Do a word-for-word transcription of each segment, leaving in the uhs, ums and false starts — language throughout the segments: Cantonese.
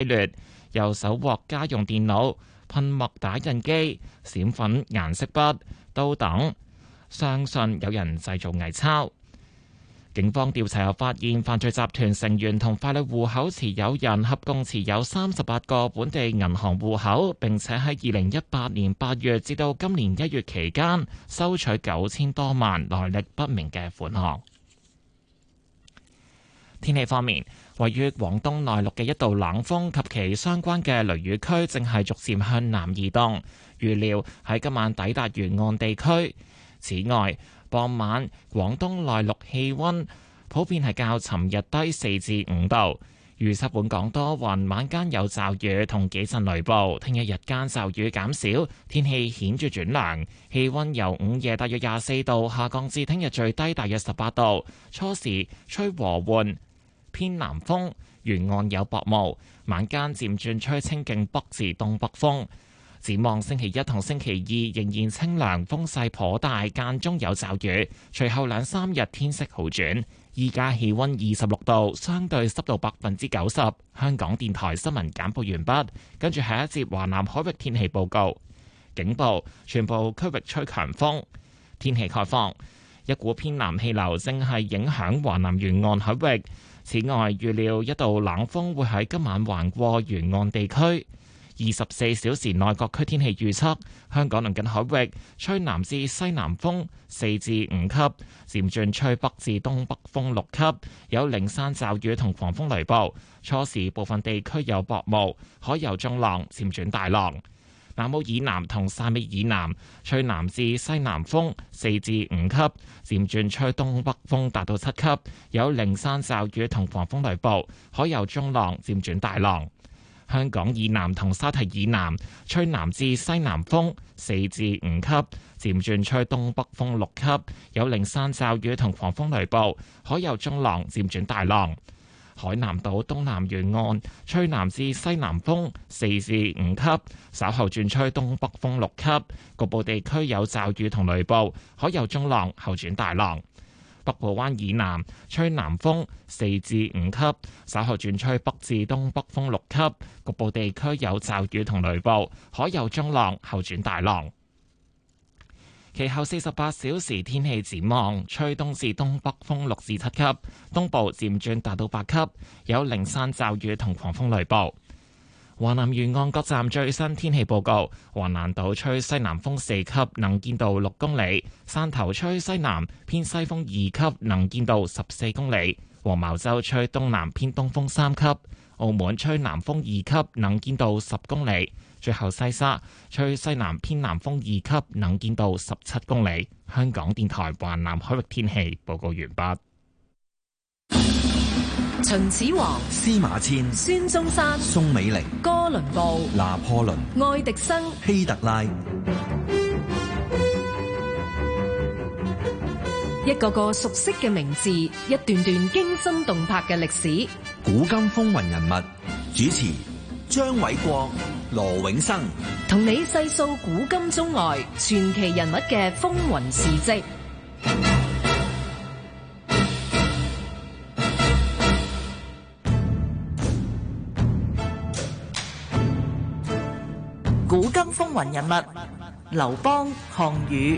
劣，又搜獲家用電腦、噴墨打印機、閃粉顏色筆、刀等，相信有人製造偽鈔。警方調查又發現，犯罪集團成員同法律戶口持有人合共持有三十八個本地銀行戶口，並且喺二零一八年八月至到今年一月期間收取九千多萬來歷不明嘅款項。天氣方面，位於廣東內陸嘅一道冷鋒及其相關嘅雷雨區正係逐漸向南移動，預料喺今晚抵達沿岸地區。此外，傍晚廣東內陸氣溫普遍係較尋日低四至五度。預測本港多雲，晚間有驟雨同幾陣雷暴。聽日日間驟雨減少，天氣顯著轉涼，氣溫由午夜大約廿四度下降至聽日最低大約十八度。初時吹和緩偏南風，沿岸有薄霧，晚間漸轉吹清勁北至東北風。展望星期一同星期二仍然清涼，風勢頗大，間中有驟雨。隨後兩三日天色好轉。依家氣溫二十六度，相對濕度百分之九十。香港電台新聞簡報完畢，跟住下一節華南海域天氣報告。警報，全部區域吹強風。天氣概況，一股偏南氣流正係影響華南沿岸海域。此外，預料一道冷鋒會喺今晚橫過沿岸地區。二十四小時內各區天氣預測：香港鄰近海域吹南至西南風四至五級，漸轉吹北至東北風六級，有零散驟雨同狂風雷暴。初時部分地區有薄霧，海有中浪，漸轉大浪。南澳以南同汕尾以南吹南至西南風四至五級，漸轉吹東北風達到七級，有零散驟雨同狂風雷暴，海有中浪，漸轉大浪。香港以南同沙堤以南吹南至西南風四至五級，漸轉吹東北風六級，有零散驟雨同狂風雷暴，海有中浪，漸轉大浪。海南島東南沿岸吹南至西南風四至五級，稍後轉吹東北風六級，局部地區有驟雨同雷暴，海有中浪，後轉大浪。北部灣以南吹南風四至五級，稍後轉吹北至東北風六級，局部地區有驟雨同雷暴，海有中浪，後轉大浪。其後四十八小時天氣展望，吹東至東北風六至七級，東部漸轉達到八級，有零散驟雨同狂風雷暴。華南沿岸各站最新天氣報告：橫瀾島吹西南風四級，能見度六公里；汕頭吹西南偏西風二級，能見度十四公里；黃茅洲吹東南偏東風三級；澳門吹南風二級，能見度十公里；最後西沙吹西南偏南風二級，能見度十七公里。香港電台華南海域天氣報告完畢。 秦始皇、 司馬遷、 孫中山、 宋美齡、 哥倫布、 拿破崙、 愛迪生、 希特拉， 一個個熟悉嘅名字，一段段驚心動魄嘅歷史。 古今風雲人物，主持張偉國、羅永生， 同你細數古今中外傳奇人物嘅風雲事跡。 古今風雲人物，劉邦、項羽。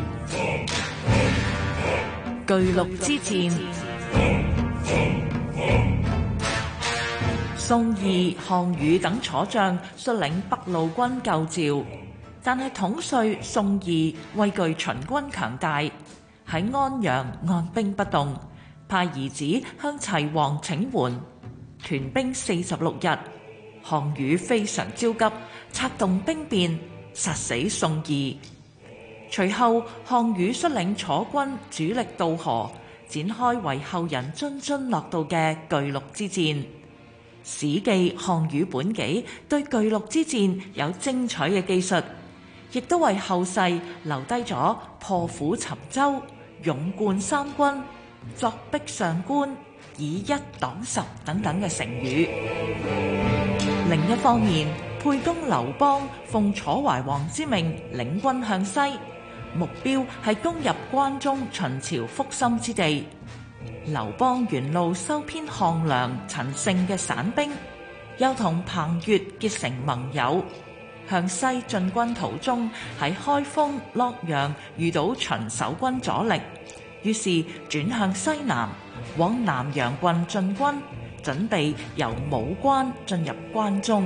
巨鹿之戰，宋義、項羽等楚將率領北路軍救趙，但係統帥宋義畏懼秦軍強大，喺安陽按兵不動，派兒子向齊王請援，屯兵四十六日。項羽非常焦急，策動兵變，殺死宋義。隨後，項羽率領楚軍主力渡河，展開為後人津津樂道嘅巨鹿之戰。史記《項羽本紀》對巨鹿之戰有精彩嘅記述，亦都為後世留低咗破釜沉舟、勇冠三軍、鑿壁上觀、以一擋十等等嘅成語。另一方面，沛公劉邦奉楚懷王之命領軍向西，目標係攻入關中秦朝腹心之地。劉邦沿路收編項梁、陳勝嘅散兵， 又同彭越結成盟友。向西進軍途中，喺開封、洛陽遇到秦守軍阻力，於是轉向西南，往南陽郡進軍，準備由武關進入關中。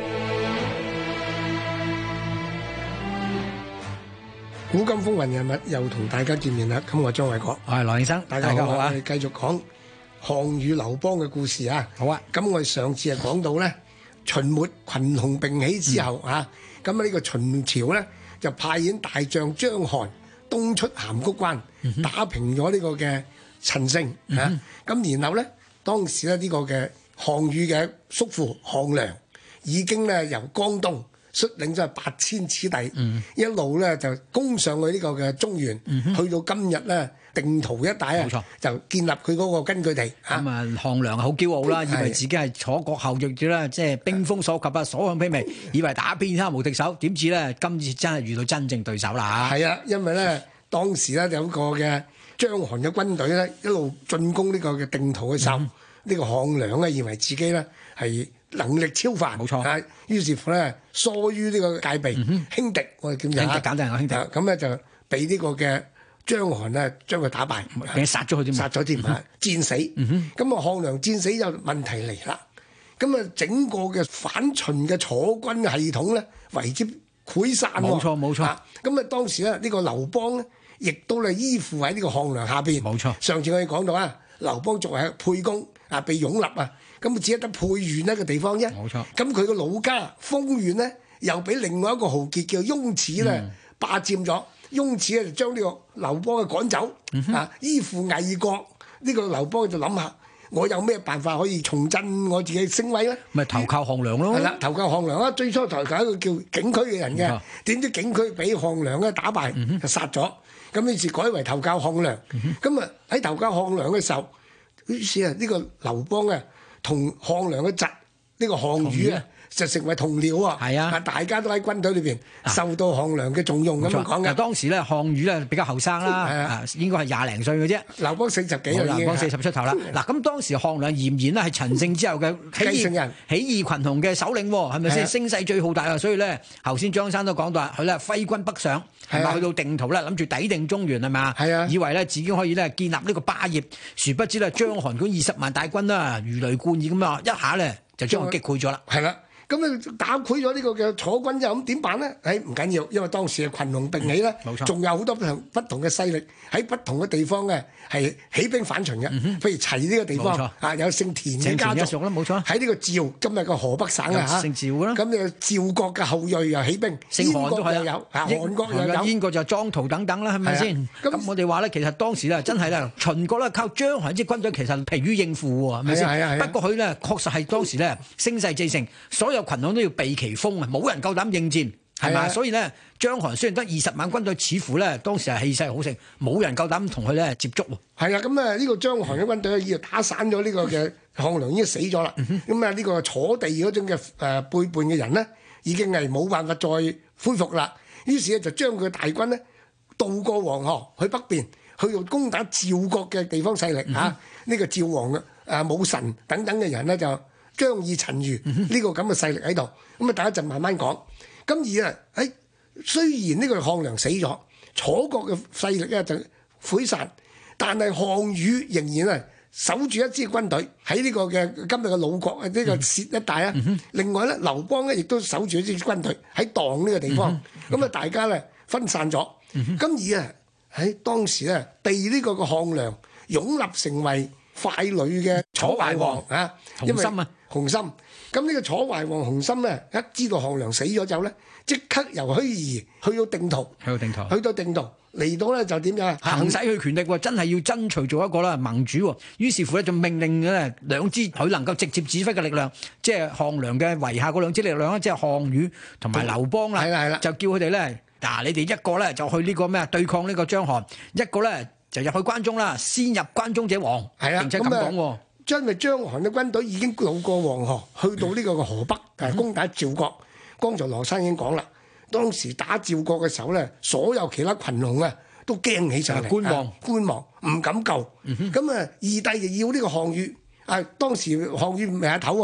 古今風雲人物又同大家見面啦，咁我張偉國， 我係羅醫生， 大家好啊！ 大家好啊！ 我哋繼續講項羽劉邦嘅故事啊。 好啊！ 咁我哋上次係講到咧，秦末群雄並起之後啊，咁啊呢個秦朝咧就派遣大將章邯東出函谷關，打平咗呢個嘅陳勝啊。咁然後咧，當時咧呢個嘅項羽嘅叔父項梁已經咧由江東率領咗八千子弟，嗯、一路咧就攻上去呢個嘅中原，嗯、去到今日咧定陶一帶啊，就建立佢嗰個根據地。 咁啊，項梁好驕傲啦，以為自己係楚國後裔啦，即係兵鋒所及啊，所向披靡，以為打遍天下無敵手。點知咧，今次真係遇到真正對手啦嚇！ 係啊，因為咧當時咧有個嘅章邯嘅軍隊咧一路進攻呢個嘅定陶嘅時候，呢、嗯、個項梁咧認為自己咧係能力超凡，冇錯啊！於是乎咧，疏於呢個戒備，嗯、輕敵我哋叫做，簡單係輕敵。咁咧、啊、就俾呢個嘅章邯咧將佢打敗， 俾殺咗佢添， 殺咗添啊！戰死。咁、嗯、啊，項梁戰死就問題嚟啦。咁啊，整個嘅反秦嘅楚軍系統咧為之潰散。冇錯冇錯。咁啊，當時咧呢個劉邦咧，亦都係依附喺呢個項梁下邊。冇錯。上次我哋講到啊，劉邦作為沛公啊，被擁立啊。咁只係得沛縣一個地方啫，冇錯。咁佢個老家豐縣咧，又俾另外一個豪傑叫雍齒咧霸佔咗。雍齒咧就將呢個劉邦嘅趕走，嗯、啊依附魏國。呢、這個劉邦就諗下，我有咩辦法可以重振我自己聲威咧？咪投靠項梁咯。係啦， 投靠項梁啦。最初投靠一個叫景區嘅人嘅，點知景區俾項梁咧打敗，嗯、就殺咗。咁於是改為投靠項梁。咁啊喺投靠項梁嘅時候，於是啊呢個劉邦啊。同項梁嘅侄呢個項羽啊，就成為同僚啊！係啊，大家都喺軍隊裏邊受到項梁嘅重用咁樣講嘅。 當時咧，項羽咧比較後生啦，啊，應該係廿零歲嘅啫。 劉邦四十幾啦， 劉邦四十出頭啦。嗱，咁當時項梁儼然咧係陳勝之後嘅繼承人， 起義群雄嘅首領，係咪先？聲勢最浩大啊！所以咧，頭先張生都講到，佢咧揮軍北上，係咪去到定陶咧，諗住抵定中原係嘛？係啊，以為咧自己可以咧建立呢個霸業，殊不知咧章邯嗰二十萬大軍啦，如雷貫耳咁啊，一下咧就將佢擊潰咗啦。係啦。 咁啊打潰咗呢個嘅楚軍之後，咁點辦咧？誒唔緊要，因為當時嘅群雄並起咧，冇錯，仲有好多不同不同嘅勢力喺不同嘅地方嘅係起兵反秦嘅。譬如齊呢個地方啊，有姓田嘅家族啦，冇錯。喺呢個趙，今日個河北省啊嚇，姓趙啦。咁啊趙國嘅後裔又起兵， 姓韓都係有，啊韓國又有， 燕國就莊陶等等啦，係咪先？咁我哋話咧，其實當時咧真係咧，秦國咧靠章邯之軍隊其實疲於應付喎，係咪先？不過佢咧確實係當時咧聲勢最盛，所有群雄都要避其鋒啊，冇人夠膽應戰，係嘛？所以咧，章邯雖然得二十萬軍隊，似乎咧當時係氣勢好盛，冇人夠膽同佢咧接觸喎。 係啊，咁啊呢個章桓嘅軍隊已經打散咗呢個嘅項梁已經死咗啦。咁啊呢個楚地嗰種嘅誒背叛嘅人呢，已經係冇辦法再恢復啦。於是咧就將佢嘅大軍呢渡過黃河去北邊，去到攻打趙國嘅地方勢力嚇。呢、嗯啊、個趙王嘅誒武臣等等嘅人呢，就將以陳餘呢個咁嘅勢力喺度。咁啊，大家就慢慢講。咁而啊喺雖然呢個項梁死咗，楚國嘅勢力咧就潰散，但係項羽仍然係守住一支軍隊喺呢個嘅今日嘅魯國啊呢個薛一帶啊。嗯、另外咧，劉邦咧亦都守住一支軍隊喺蕩呢個地方。咁啊、嗯，大家咧分散咗。咁、嗯、而啊喺當時咧被呢個嘅項梁擁立成為傀儡嘅楚懷王啊， 雄心啊， 雄心。咁呢個楚懷王雄心咧，一知道項梁死咗之後咧，即刻由盱眙去到定陶，去到定陶，去到定陶嚟到咧就點樣行使佢權力喎？真係要爭取做一個啦盟主喎。於是乎咧就命令咧兩支佢能夠直接指揮嘅力量，即係項梁嘅麾下嗰兩支力量咧，即係項羽同埋劉邦啦。係啦係啦，就叫佢哋咧嗱，你哋一個咧就去呢個咩啊對抗呢個章邯，一個咧就入去關中啦，先入關中者亡。係啊，並且咁講喎。 因為章邯嘅軍隊已經渡過黃河，去到呢個嘅河北，誒攻打趙國。剛才羅生已經講啦，當時打趙國嘅時候咧，所有其他群雄啊都驚起上嚟，觀望觀望，唔敢救。咁啊，二弟就要呢個項羽，啊當時項羽未阿頭喎，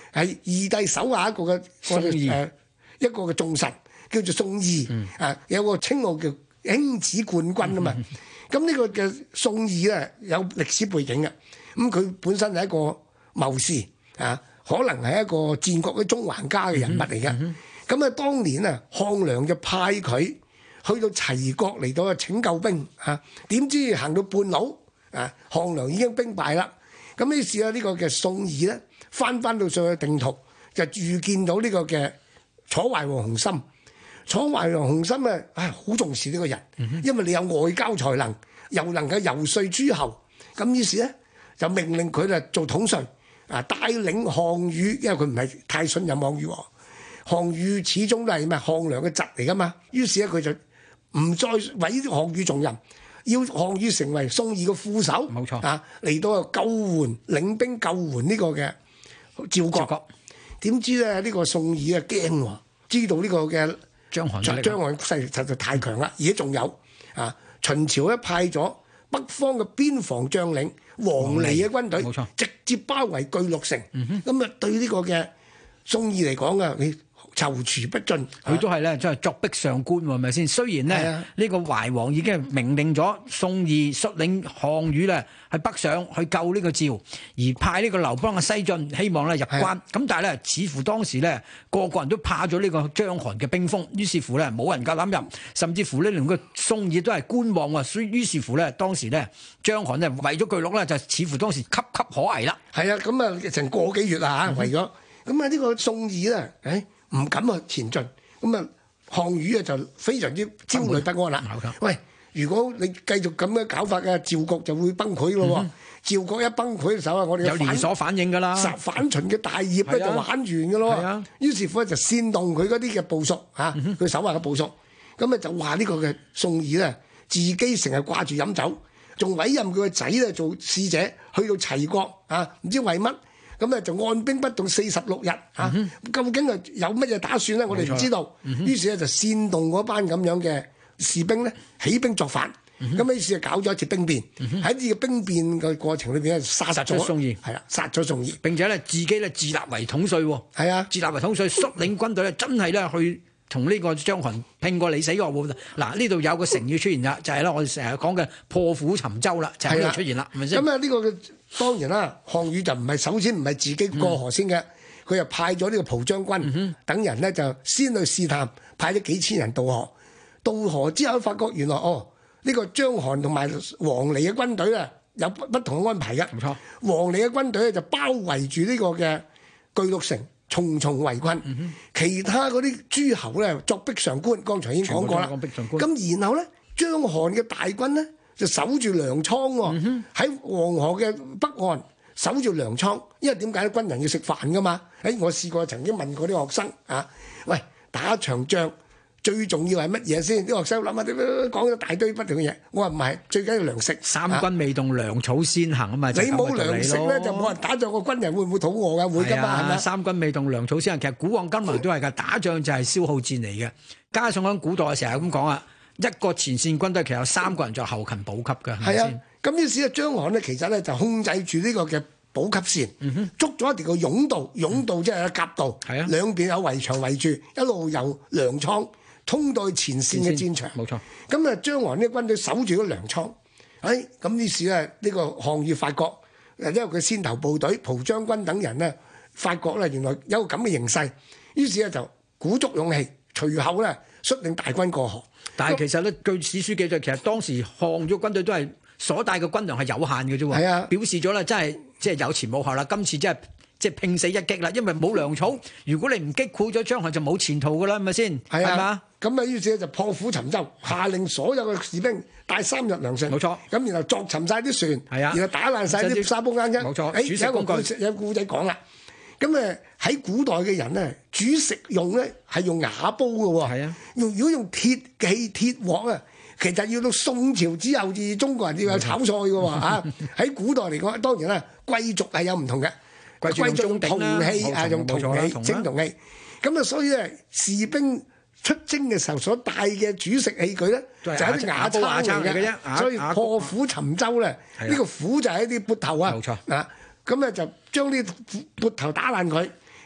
係義帝手下一個嘅宋義誒一個嘅眾臣叫做宋義、嗯、啊，有個稱號叫卿子冠軍啊嘛。咁呢、嗯、個嘅宋義咧有歷史背景嘅，咁佢本身係一個謀士啊，可能係一個戰國嘅中橫家嘅人物嚟嘅。咁啊、嗯嗯，當年啊，項梁就派佢去到齊國嚟到啊拯救兵啊，點知行到半路啊，項梁已經兵敗啦。咁於是啊，呢個嘅宋義咧翻翻到上去定陶，就遇見到呢個嘅楚懷王熊心。楚懷王熊心啊，唉，好重視呢個人，因為你有外交才能，又能夠遊說諸侯。咁於是咧就命令佢咧做統帥，啊，帶領項羽，因為佢唔係太信任項羽喎。項羽始終都係咩項梁嘅侄嚟噶嘛。於是咧佢就唔再委項羽重任，要項羽成為宋義嘅副手。 冇錯啊，嚟到救援領兵救援呢個嘅趙國。點知咧呢個宋義啊驚喎，知道呢個嘅章邯張邯勢力實在太強啦，而且仲有啊，秦朝咧派咗北方嘅邊防將領王離嘅軍隊， 冇錯， 直接包圍巨鹿城。咁啊、嗯，對呢個嘅宋義嚟講啊，你躊躇不進， 佢都係咧，即係作壁上觀喎，係咪先？雖然咧呢、啊、個懷王已經命令咗宋義率領項羽咧喺北上去救呢個趙，而派呢個劉邦嘅西進，希望咧入關。咁、啊、但係咧，似乎當時咧個個人都怕咗呢個章邯嘅兵鋒，於是乎咧冇人夠膽入，甚至乎呢連個宋義都係觀望喎。所以於是乎咧，當時咧章邯咧為咗巨鹿咧，就似乎當時岌岌可危啦。 係啊，咁啊成個幾月啦嚇，為咗咁啊呢個宋義咧，誒。唔敢去前進，咁啊項羽啊就非常之焦慮不安啦。喂，如果你繼續咁樣搞法嘅，趙國就會崩潰咯喎。嗯、趙國一崩潰嘅時候啊，我哋有連鎖反應㗎啦， 反秦嘅大業咧就玩完㗎咯。啊、於是乎咧就煽動佢嗰啲嘅部屬嚇，佢、嗯、手下嘅部屬，咁啊就話呢個嘅宋義咧自己成日掛住飲酒，仲委任佢個仔咧做使者去到齊國啊，唔知為乜。咁啊就按兵不動四十六日嚇，嗯、哼究竟係有乜嘢打算咧？我哋唔知道。嗯、於是咧就煽動嗰班咁樣嘅士兵咧起兵作反。咁、嗯、哼於是就搞咗一次兵變。喺呢個兵變嘅過程裏邊咧殺咗宋義，係啦， 殺咗宋義。 並且咧自己咧自立為統帥喎。係啊，自立為統帥，率領軍隊咧真係咧去同呢個章邯拼過你死我活。嗱，呢度有個成語出現啦，就係咧我哋成日講嘅破釜沉舟啦，就喺度出現啦，係咪先？咁啊呢個嘅。當然啦，項羽就唔係首先唔係自己過河先嘅，佢、嗯、又派咗呢個蒲將軍、嗯、哼等人咧就先去試探，派咗幾千人渡河。渡河之後發覺原來哦呢、這個章邯同埋王離嘅軍隊啊有不不同嘅安排嘅。冇錯，王離嘅軍隊咧就包圍住呢個嘅巨鹿城，重重圍困。嗯、哼其他嗰啲諸侯咧作壁上觀，剛才已經講過啦。咁然後咧章邯嘅大軍咧。就守住糧倉喎，喺黃河嘅北岸守住糧倉，因為點解咧？軍人要食飯噶嘛。誒，我試過曾經問過啲學生啊，喂，打一場仗最重要係乜嘢先？啲學生諗下，講咗大堆不同嘅嘢。我話唔係，最緊要糧食。三軍未動，糧草先行啊嘛。 你冇糧食咧，就冇人打仗。個軍人會唔會肚餓㗎？會㗎嘛，係咪？ 三軍未動，糧草先行。其實古往今來都係㗎，打仗就係消耗戰嚟嘅。加上喺古代成日咁講啊。一個前線軍隊其實有三個人做後勤補給嘅，係啊。咁於是咧，章邯咧其實咧就控制住呢個嘅補給線，嗯、哼捉咗一條個甬道，甬道即係夾道，係啊、嗯，兩邊有圍牆圍住，一路由糧倉通到去前線嘅戰場。冇錯。咁啊，章邯呢軍隊守住嗰糧倉，誒咁於是咧呢個項羽發覺，因為佢先頭部隊蒲將軍等人咧發覺咧原來有個咁嘅形勢，於是咧就鼓足勇氣，隨後咧率領大軍過河。但係其實咧，據史書記載，其實當時項羽軍隊都係所帶嘅軍糧係有限嘅啫喎。係啊，表示咗啦，真係即係有前冇後啦。今次真係即係拼死一擊啦，因為冇糧草。如果你唔擊潰咗章邯，就冇前途噶啦，係咪先？係啊，係嘛？咁啊，於是就破釜沉舟，下令所有嘅士兵帶三日糧食。冇錯。咁然後鑿沉晒啲船，係啊，然後打爛晒啲沙煲罌罌。冇錯。誒，有一個故事，有故仔講啦。咁誒喺古代嘅人咧，煮食用咧係用瓦煲嘅喎。係啊，用如果用鐵器鐵鑊啊，其實要到宋朝之後至中國人要有炒菜嘅喎嚇。喺古代嚟講，當然啦，貴族係有唔同嘅，貴族用銅器啊，用銅器蒸銅器。咁啊，所以咧士兵出征嘅時候所帶嘅煮食器具咧，就係啲瓦罉嚟嘅。所以破釜沉舟咧，呢個釜就係一啲缽頭啊。冇錯啊。咁咧就將啲缽頭打爛佢，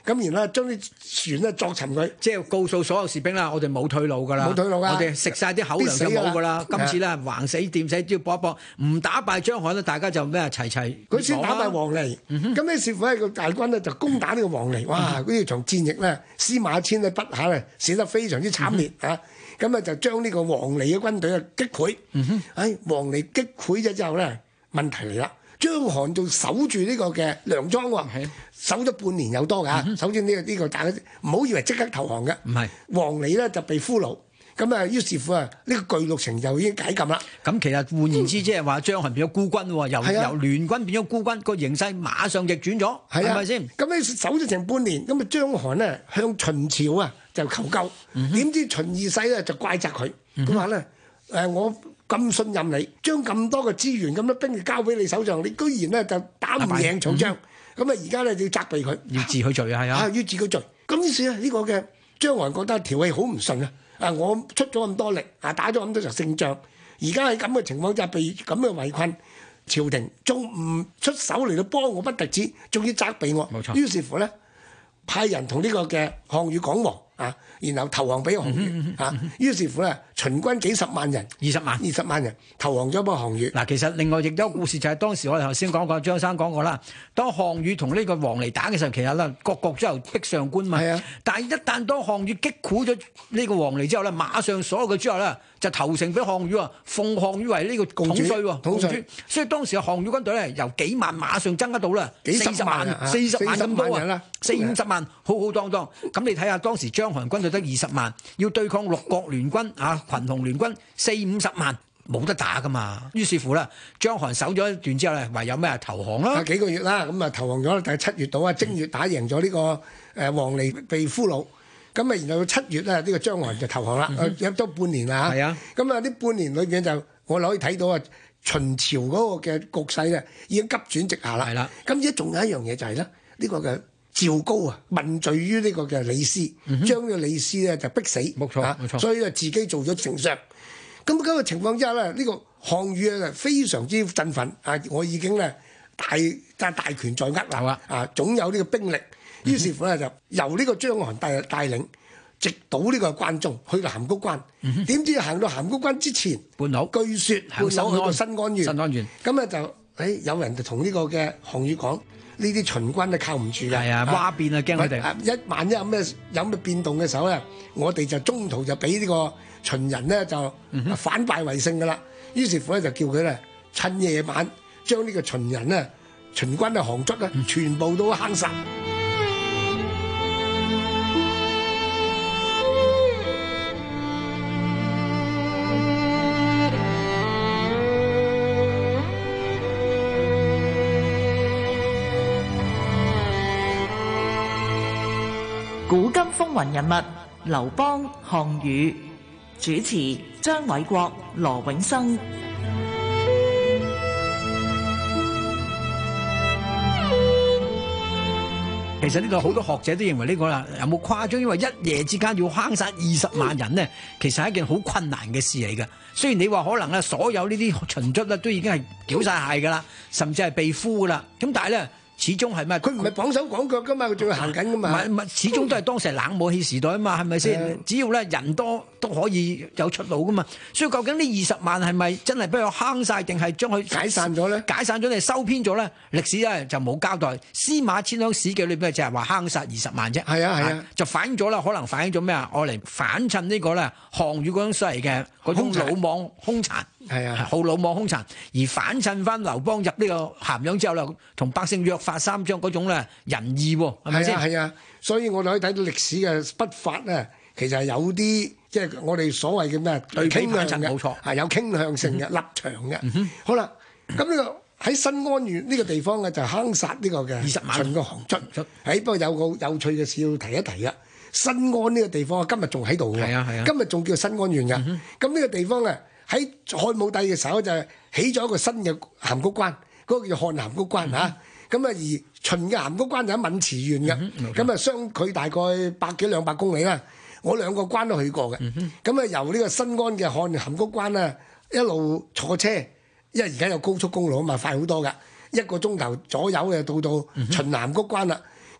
咁然後將啲船咧作沉佢， 即係告訴所有士兵啦，我哋冇退路㗎啦， 冇退路㗎， 我哋食晒啲口糧就冇㗎啦。今次咧橫死掂死都要搏一搏，唔打敗章邯咧，大家就咩齊齊。 佢先打敗王離，咁咧師傅咧個大軍咧就攻打呢個王離，哇！呢場戰役咧司馬遷嘅筆下咧寫得非常之慘烈啊！咁啊就將呢個王離嘅軍隊啊擊潰，唉，王離擊潰咗之後咧，問題嚟啦。章邯就守住呢個嘅糧莊喎，守咗半年有多㗎。首先呢個呢個大家唔好以為即刻投降嘅， 唔係王離咧就被俘虜，咁啊於是乎啊呢個巨鹿城就已經解禁啦。 咁其實換言之，即係話章邯變咗孤軍喎，由係啊由聯軍變咗孤軍，個形勢馬上逆轉咗， 係啊係咪先？ 咁你守咗成半年，咁啊章邯咧向秦朝啊就求救，點知秦二世咧就怪責佢，佢話咧誒我咁信任你，將咁多嘅資源、咁多兵力交俾你手上，你居然咧就打唔贏場仗，咁啊而家咧要責備佢， 要治佢罪啊，係啊， 要治佢罪。咁於是咧呢個嘅章邯覺得條氣好唔順啊！啊，我出咗咁多力啊，打咗咁多場勝仗，而家喺咁嘅情況之下被咁嘅圍困，朝廷仲唔出手嚟到幫我不特止，仲要責備我。 冇錯。 於是乎咧，派人同呢個嘅項羽講和啊，然後投降俾項羽啊。於是乎咧，秦軍幾十萬人， 二十萬， 二十萬人投降咗俾項羽。 嗱，其實另外亦都有故事就係當時我哋頭先講過，張生講過啦。當項羽同呢個王離打嘅時候，其實咧各國之後逼上官嘛。 係啊。 但係一旦當項羽擊潰咗呢個王離之後咧，馬上所有嘅諸侯咧就投誠俾項羽啊，奉項羽為呢個統帥喎， 統帥。 所以當時嘅項羽軍隊咧由幾萬馬上增加到啦幾十萬啊， 四十萬咁多啊，四五十萬浩浩蕩蕩。咁你睇下當時章邯軍隊得二十萬，要對抗六國聯軍啊，群雄聯軍四五十萬。冇得打噶嘛，於是乎咧，章邯守咗一段之後咧，唯有咩投降啦？ 幾個月啦，咁啊投降咗，但係七月到啊，正月打贏咗呢個誒王離被俘虜，咁啊然後到七月咧，呢個章邯就投降啦，入咗半年啦嚇。 係啊， 咁啊呢半年裏邊就我哋可以睇到啊，秦朝嗰個嘅局勢咧已經急轉直下啦。 係啦， 咁而家仲有一樣嘢就係咧，呢個嘅趙高啊問罪於呢個嘅李斯，將呢個李斯咧就逼死， 冇錯冇錯， 所以就自己做咗丞相。咁咁嘅情況之下咧，呢、這個項羽啊非常之振奮啊！我已經咧大大大權在握啦，啊總有呢個兵力。於是乎咧就由呢個章邯帶帶領，直搗呢個關中，去到函谷關。點、嗯、知行到函谷關之前， 半路據説半路去到新安縣。 新安縣咁咧就誒、哎、有人就同呢個嘅項羽講：呢啲秦軍都靠唔住㗎。係啊，蛙變啊，驚佢哋。 一萬一有咩有咩變動嘅時候咧，我哋就中途就俾呢個秦人咧就反敗為勝㗎啦。於是乎咧就叫佢咧趁夜晚將呢個秦人咧秦軍嘅降卒咧全部都坑殺。 古今風雲人物，劉邦、項羽。主持張偉國、羅永生。 其實呢度好多學者都認為呢個啦有冇誇張？因為一夜之間要坑殺二十萬人呢，其實係一件好困難嘅事嚟嘅。雖然你話可能咧，所有呢啲秦卒咧都已經係繳晒械㗎啦，甚至係被俘㗎啦。咁但係咧，始終係咩？ 佢唔係綁手綁腳㗎嘛，佢仲要行緊㗎嘛。 唔係唔係，始終都係當時係冷武器時代啊嘛，係咪先？只要咧人多都可以有出路㗎嘛。所以究竟呢二十萬係咪真係俾佢坑晒，定係將佢解散咗咧？ 解散咗定係收編咗咧？歷史咧就冇交代。司馬遷喺史記裏邊就係話坑殺二十萬啫。 係啊係啊， 就反映咗啦，可能反映咗咩啊？我嚟反襯呢個咧項羽嗰種所謂嘅嗰種魯莽兇殘。 係啊， 好魯莽兇殘，而反襯翻劉邦入呢個咸陽之後咧，同百姓約法三章嗰種咧仁義喎，係咪先？ 係啊，所以我哋可以睇到歷史嘅筆法咧，其實係有啲即係我哋所謂嘅咩對比反傾向嘅， 襯冇錯， 係有傾向性嘅、嗯、立場嘅。嗯、好啦，咁呢、呢個喺新安縣呢個地方咧，就坑殺呢個嘅二十萬秦嘅降卒。誒，不過有個有趣嘅事要提一提啊！新安呢個地方今日仲喺度嘅， 係啊係啊， 今日仲叫新安縣㗎。咁呢、嗯、個地方啊，喺漢武帝嘅時候就起咗一個新嘅函谷關，嗰、嗰個叫漢函谷關嚇。咁啊、嗯，而秦嘅函谷關就喺渑池縣嘅，咁啊、嗯、相距大概百幾兩百公里啦。我兩個關都去過嘅。咁啊、嗯，由呢個新安嘅漢函谷關啊，一路坐車，因為而家有高速公路啊嘛，快好多㗎，一個鐘頭左右嘅到到秦函谷關啦。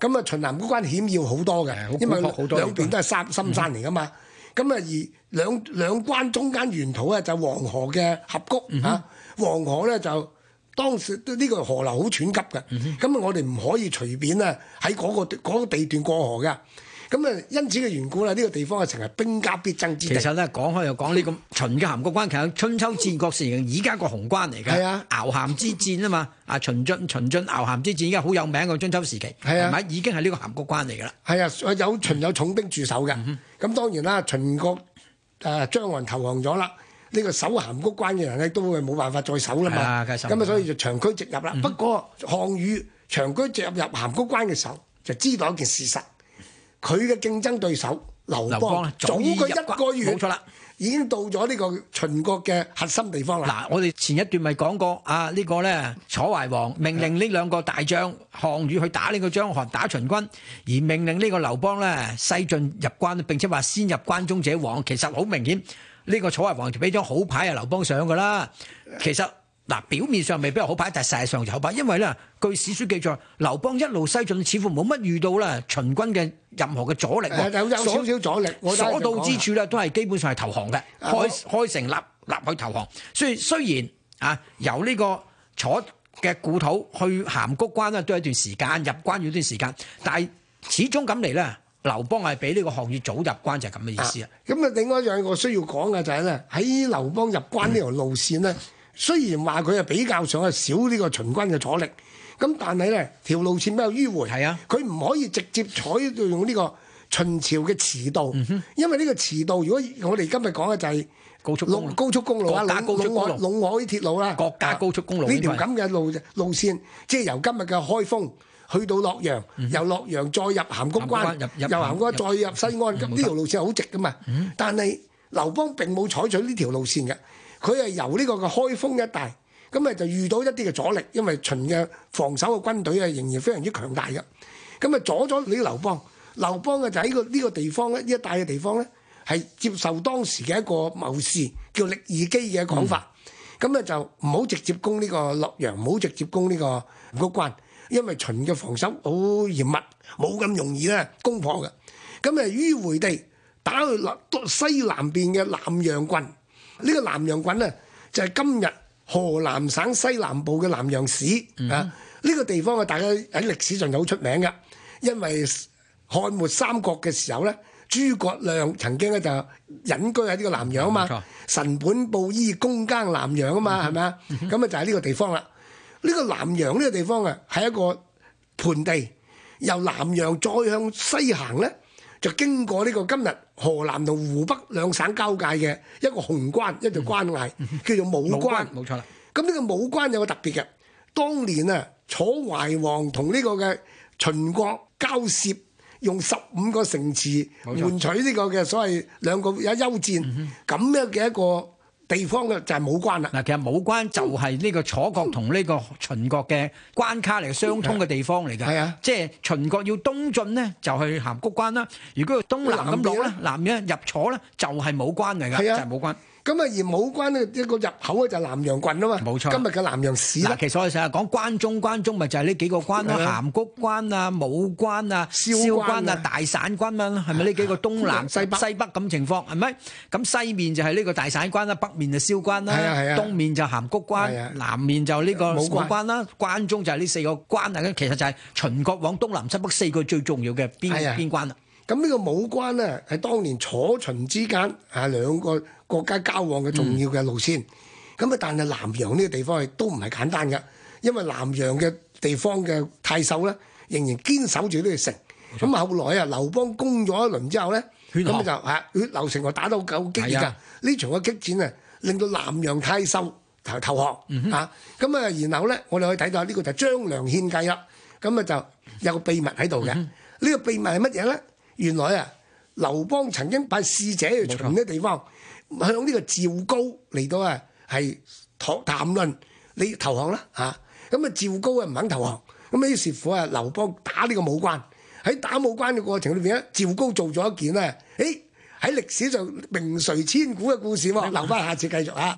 咁啊，秦南嗰關險要好多嘅，因為兩邊都係山深山嚟噶嘛。咁啊、嗯，而兩兩關中間沿途咧就黃河嘅峽谷嚇、嗯啊，黃河咧就當時呢個河流好湍急嘅。咁啊、嗯，我哋唔可以隨便啊喺嗰個嗰個地段過河嘅。咁啊，因此嘅緣故啦，呢、這個地方係成為兵家必爭之地。 其實咧講開又講呢個秦嘅函谷關，其實春秋戰國時期而家個雄關嚟嘅。係啊，鰲咸之戰啊嘛，啊秦晉秦晉鰲咸之戰，而家好有名嘅春秋時期。係啊，係咪已經係呢個函谷關嚟㗎啦？係啊，有秦有重兵駐守嘅。咁、嗯、哼當然啦，秦國誒張韓投降咗啦，呢、這個守函谷關嘅人咧都係冇辦法再守啦嘛。咁啊，所以就長驅直入啦。嗯、哼不過項羽長驅直入入函谷關嘅時候，就知道一件事實。佢嘅競爭對手劉邦早佢一個月，冇錯啦，已經到咗呢個秦國嘅核心地方啦。 嗱，我哋前一段咪講過啊，呢、這個咧楚懷王命令呢兩個大將項羽去打呢個章邯，打秦軍，而命令呢個劉邦咧西進入關，並且話先入關中者亡。其實好明顯，呢、這個楚懷王就俾張好牌啊劉邦上㗎啦。其實。嗱，表面上未必係好牌，但係實際上就好牌，因為咧據史書記載，劉邦一路西進，似乎冇乜遇到咧秦軍嘅任何嘅阻力， 有有少少阻力， 所到之處咧都係基本上係投降嘅，開開城立立去投降。所以雖然啊由呢個楚嘅故土去函谷關咧都係一段時間，入關要一段時間，但係始終咁嚟咧，劉邦係比呢個項羽早入關，就係咁嘅意思啊。 咁啊，另外一樣我需要講嘅就係咧，喺劉邦入關呢條路線咧。嗯雖然話佢係比較上係少呢個秦軍嘅阻力，咁但係咧條路線比較迂迴，係啊，佢唔可以直接採用呢個秦朝嘅馳道，嗯、哼因為呢個馳道如果我哋今日講嘅就係高速公路、高速公路啊、隴隴海隴海鐵路啦、 國家高速公路呢條咁嘅路路線，即係由今日嘅開封去到洛陽，嗯、由洛陽再入函谷關，由函谷關再入西安，咁呢條路線係好直噶嘛，嗯、但係劉邦並冇採取呢條路線嘅。佢係由呢個嘅開封一帶，咁啊就遇到一啲嘅阻力，因為秦嘅防守嘅軍隊啊仍然非常之強大嘅，咁啊阻咗呢個劉邦。劉邦嘅就喺個呢個地方咧，呢一帶嘅地方咧係接受當時嘅一個謀士叫力爾基嘅講法，咁啊、嗯、就唔好直接攻呢個洛陽，唔好直接攻呢個函谷關，因為秦嘅防守好嚴密，冇咁容易咧攻破嘅。咁啊迂迴地打去西南邊嘅南陽郡。呢個南陽郡咧就係、是、今日河南省西南部嘅南陽市、嗯、啊！呢、這個地方啊，大家喺歷史上就好出名嘅，因為漢末三國嘅時候咧，諸葛亮曾經咧就隱居喺呢個南陽啊嘛，嗯、神本布衣，躬耕南陽啊嘛，係咪啊？咁啊、嗯、就係呢個地方啦。呢、這個南陽呢個地方啊，係一個盆地，由南陽再向西行咧，就經過呢個今日河南同湖北兩省交界嘅一個雄關，一條關隘，嗯、叫做武關。冇錯啦。咁呢個武關有個特別嘅，當年啊，楚懷王同呢個嘅秦國交涉，用十五個城池換取呢個嘅所謂兩個有休戰，咁、嗯、樣嘅一個地方嘅就係武關啦。嗱，其實武關就係呢個楚國同呢個秦國嘅關卡嚟，相通嘅地方嚟㗎。係啊，即係秦國要東進呢，就去函谷關啦；如果要東南咁落咧，南面入楚咧，就係武關嚟㗎，就係武關。咁啊，而武關呢一個入口咧就係南陽郡啊嘛，冇錯。今日嘅南陽市啦。其實我哋成日講關中，關中咪就係呢幾個關啦，函谷關啊、武關啊、蕭關啊、大散關啊，係咪呢幾個東南西北西北咁情況係咪？咁西面就係呢個大散關啦，北面就蕭關啦，東面就函谷關，南面就呢個武關啦，關中就係呢四個關啊。其實就係秦國往東南西北四個最重要嘅邊邊關啦。咁呢個武關咧係當年楚秦之間係兩個國家交往嘅重要嘅路線。咁啊、嗯，但係南陽呢個地方係都唔係簡單嘅，因為南陽嘅地方嘅太守咧仍然堅守住呢個城。咁錯後來啊，劉邦攻咗一輪之後咧，咁河就係血流成河，打到夠激烈㗎。呢的場嘅激戰啊，令到南陽太守投投降、嗯、哼啊。咁啊，然後咧，我哋可以睇到呢個就係張良獻計啦。咁啊，就有個秘密喺度嘅。呢、嗯、哼個秘密係乜嘢咧？原來啊，劉邦曾經派使者去秦啲地方，錯向呢個趙高嚟到啊，係談談論你投降啦嚇。咁啊，趙高啊唔肯投降，咁於是乎啊，劉邦打呢個武關。喺打武關嘅過程裏邊咧，趙高做咗一件咧，誒喺歷史上名垂千古嘅故事喎。留翻下次繼續啊。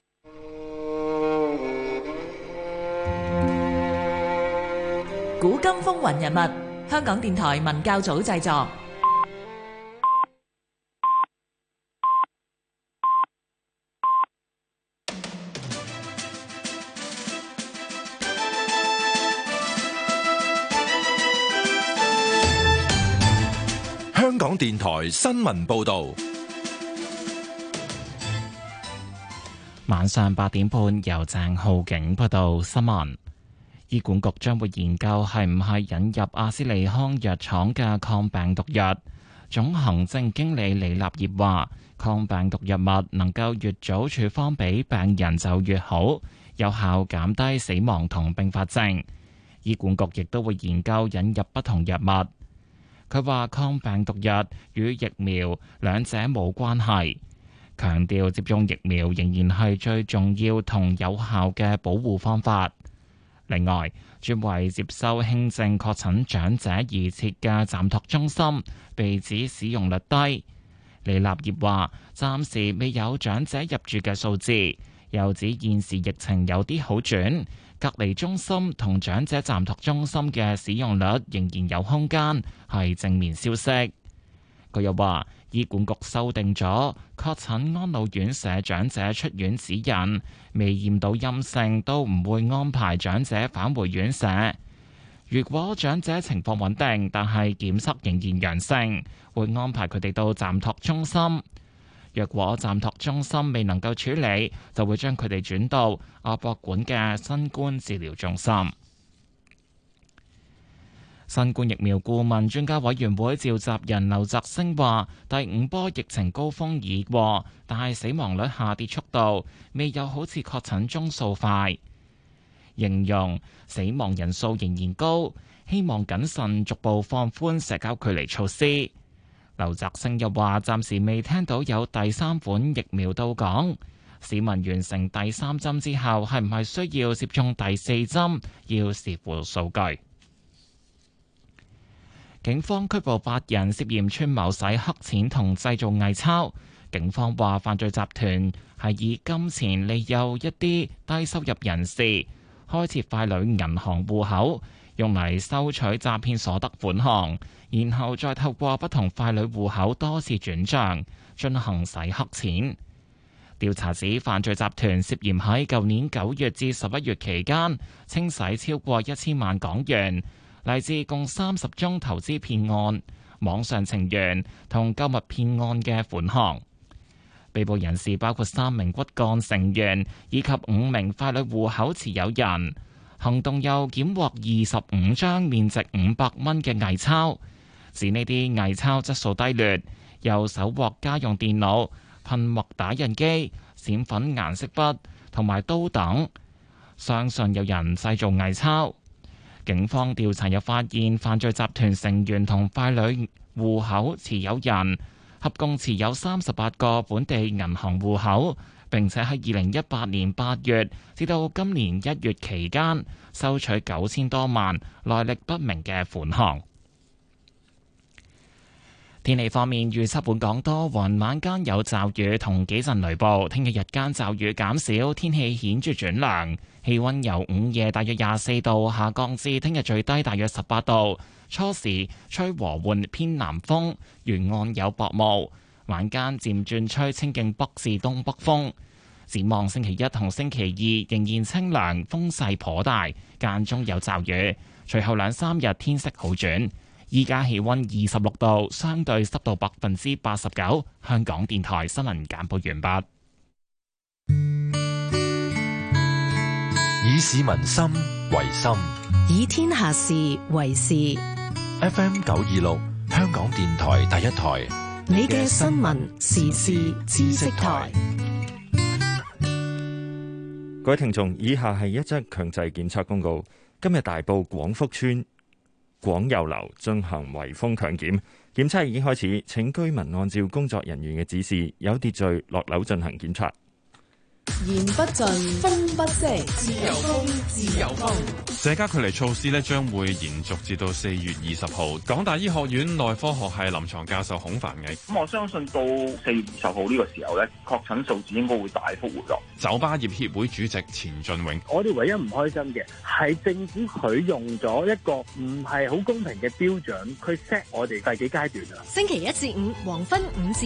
古今風雲人物。 香港電台文教組製作。 香港電台新聞報道。 晚上八點半，由鄭浩景報道新聞。醫管局將會研究係唔係引入阿斯利康藥廠嘅抗病毒藥。總行政經理李立業話，抗病毒藥物能夠越早處方俾病人就越好，有效減低死亡同併發症。醫管局亦都會研究引入不同藥物。佢話抗病毒藥與疫苗兩者冇關係，強調接種疫苗仍然係最重要同有效嘅保護方法。另外，專為接收輕症確診長者而設嘅暫託中心被指使用率低。李立業話暫時未有長者入住嘅數字，又指現時疫情有啲好轉，隔離中心同長者暫託中心嘅使用率仍然有空間，係正面消息。佢又話，醫管局修訂咗確診安老院舍長者出院指引，未驗到陰性都唔會安排長者返回院舍。如果長者情況穩定，但係檢測仍然陽性，會安排佢哋到暫託中心。若果暫託中心未能夠處理，就會將佢哋轉到亞博館嘅新冠治療中心。新冠疫苗顧問專家委員會召集人劉澤星話，第五波疫情高峰已過，但係死亡率下跌速度未有好似確診宗數快，形容死亡人數仍然高，希望謹慎逐步放寬社交距離措施。劉澤星又話，暫時未聽到有第三款疫苗到港，市民完成第三針之後係唔係需要接種第四針，要視乎數據。警方拘捕八人涉嫌串謀洗黑錢同製造偽鈔。警方話，犯罪集團係以金錢利誘一啲低收入人士開設傀儡銀行戶口，用嚟收取詐騙所得款項，然後再透過不同傀儡戶口多次轉賬進行洗黑錢。調查指，犯罪集團涉嫌喺舊年九月至十一月期間清洗超過一千萬港元，嚟自共三十宗投資騙案、網上情緣同購物騙案嘅款項。被捕人士包括三名骨幹成員以及五名傀儡戶口持有人。行動又檢獲二十五張面值五百蚊嘅偽鈔，指呢啲偽鈔質素低劣，又搜獲家用電腦、噴墨打印機、閃粉顏色筆同埋刀等，相信有人製造偽鈔。警方調查又發現，犯罪集團成員同傀儡戶口持有人合共持有三十八個本地銀行戶口，並且喺二零一八年八月至到今年一月期間收取九千多萬來歷不明嘅款項。天氣方面，預測本港多雲，晚間有驟雨同幾陣雷暴。聽日日間驟雨減少，天氣顯著轉涼，氣溫由午夜大約廿四度下降至聽日最低大約十八度。初時吹和緩偏南風，沿岸有薄霧，晚間漸轉吹清勁北至東北風。展望星期一同星期二仍然清涼，風勢頗大，間中有驟雨。隨後兩三日天色好轉。依家氣溫二十六度，相對濕度百分之八十九。香港電台新聞簡報完畢。 以市民心為心， 以天下事為事。 F M 九二六，香港電台第一台， 你嘅新聞時事知識台。 各位聽眾，以下係一則強制檢測公告。今日大埔廣福村廣佑樓進行圍封強檢，檢測已經開始，請居民按照工作人員嘅指示，有秩序落樓進行檢測。 言不盡，風不息，自由風，自由風。 社交距離措施咧將會延續至到四月二十號。港大醫學院內科學系臨床教授孔繁毅， 咁我相信到四月二十號呢個時候咧，確診數字應該會大幅回落。 酒吧業協會主席錢俊永， 我哋唯一唔開心嘅係政府佢用咗一個唔係好公平嘅標準，佢 set 我哋第幾階段啊？ 星期一至五黃昏五至